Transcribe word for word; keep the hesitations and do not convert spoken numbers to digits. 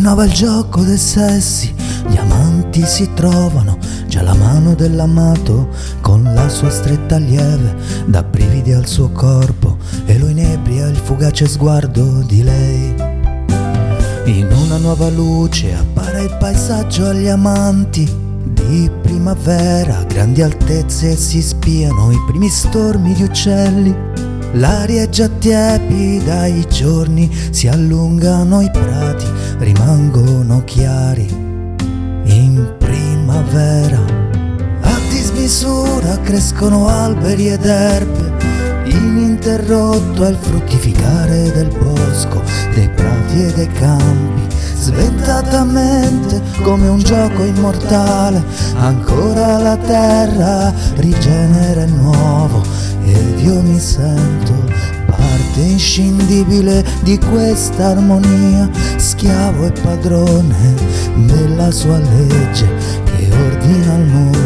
rinnova il gioco dei sessi, gli amanti si trovano, già la mano dell'amato con la sua stretta lieve dà brividi al suo corpo e lo inebria il fugace sguardo di lei. In una nuova luce appare il paesaggio agli amanti di primavera, grandi altezze si spiano i primi stormi di uccelli. L'aria è già tiepida, i giorni si allungano, i prati rimangono chiari in primavera. A dismisura crescono alberi ed erbe, ininterrotto è il fruttificare del bosco, dei prati e dei campi. Sventatamente, come un gioco immortale, ancora la terra rigenera il nuovo ed io mi sento parte inscindibile di questa armonia, schiavo e padrone della sua legge che ordina al mondo